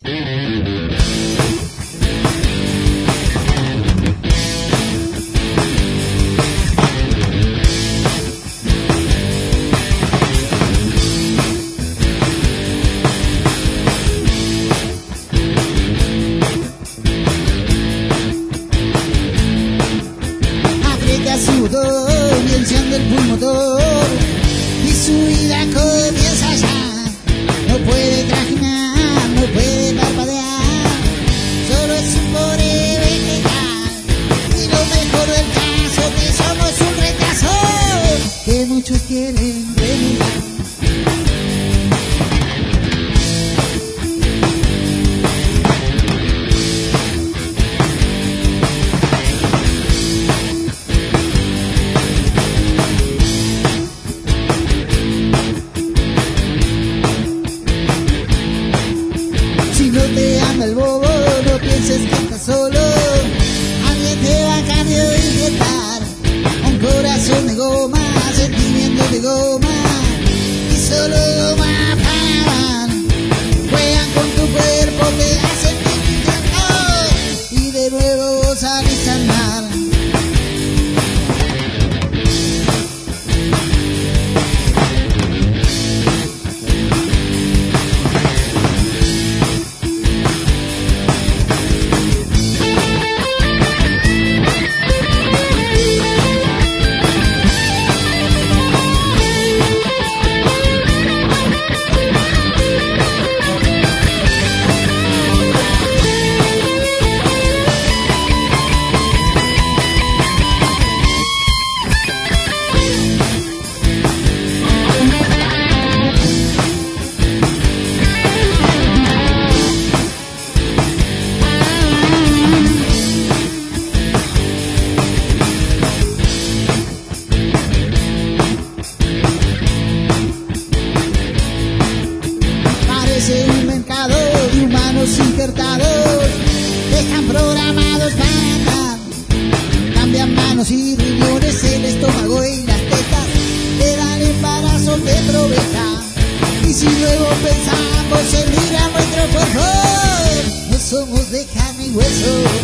Aprieta su botón y enciende el pulmotor y su vida comienza ya. No puede trajinar, no puede parpadear, solo es un pobre vegetal. Y lo mejor del caso que somos un retraso que muchos quieren renegar. Si no te ama el bobo, no pienses que estás solo. Alguien te va a cambio de inyectar un corazón de goma, sentimientos de goma y solo goma pagan. Juegan con tu cuerpo, te hacen y de nuevo vos salís al mar. Parece un mercado de humanos injertados, dejan programados para andar. Cambian manos y riñones, el estómago y las tetas, te dan embarazos de oveja. Y si luego pensamos en ir a nuestro cuerpo, no somos de carne y hueso.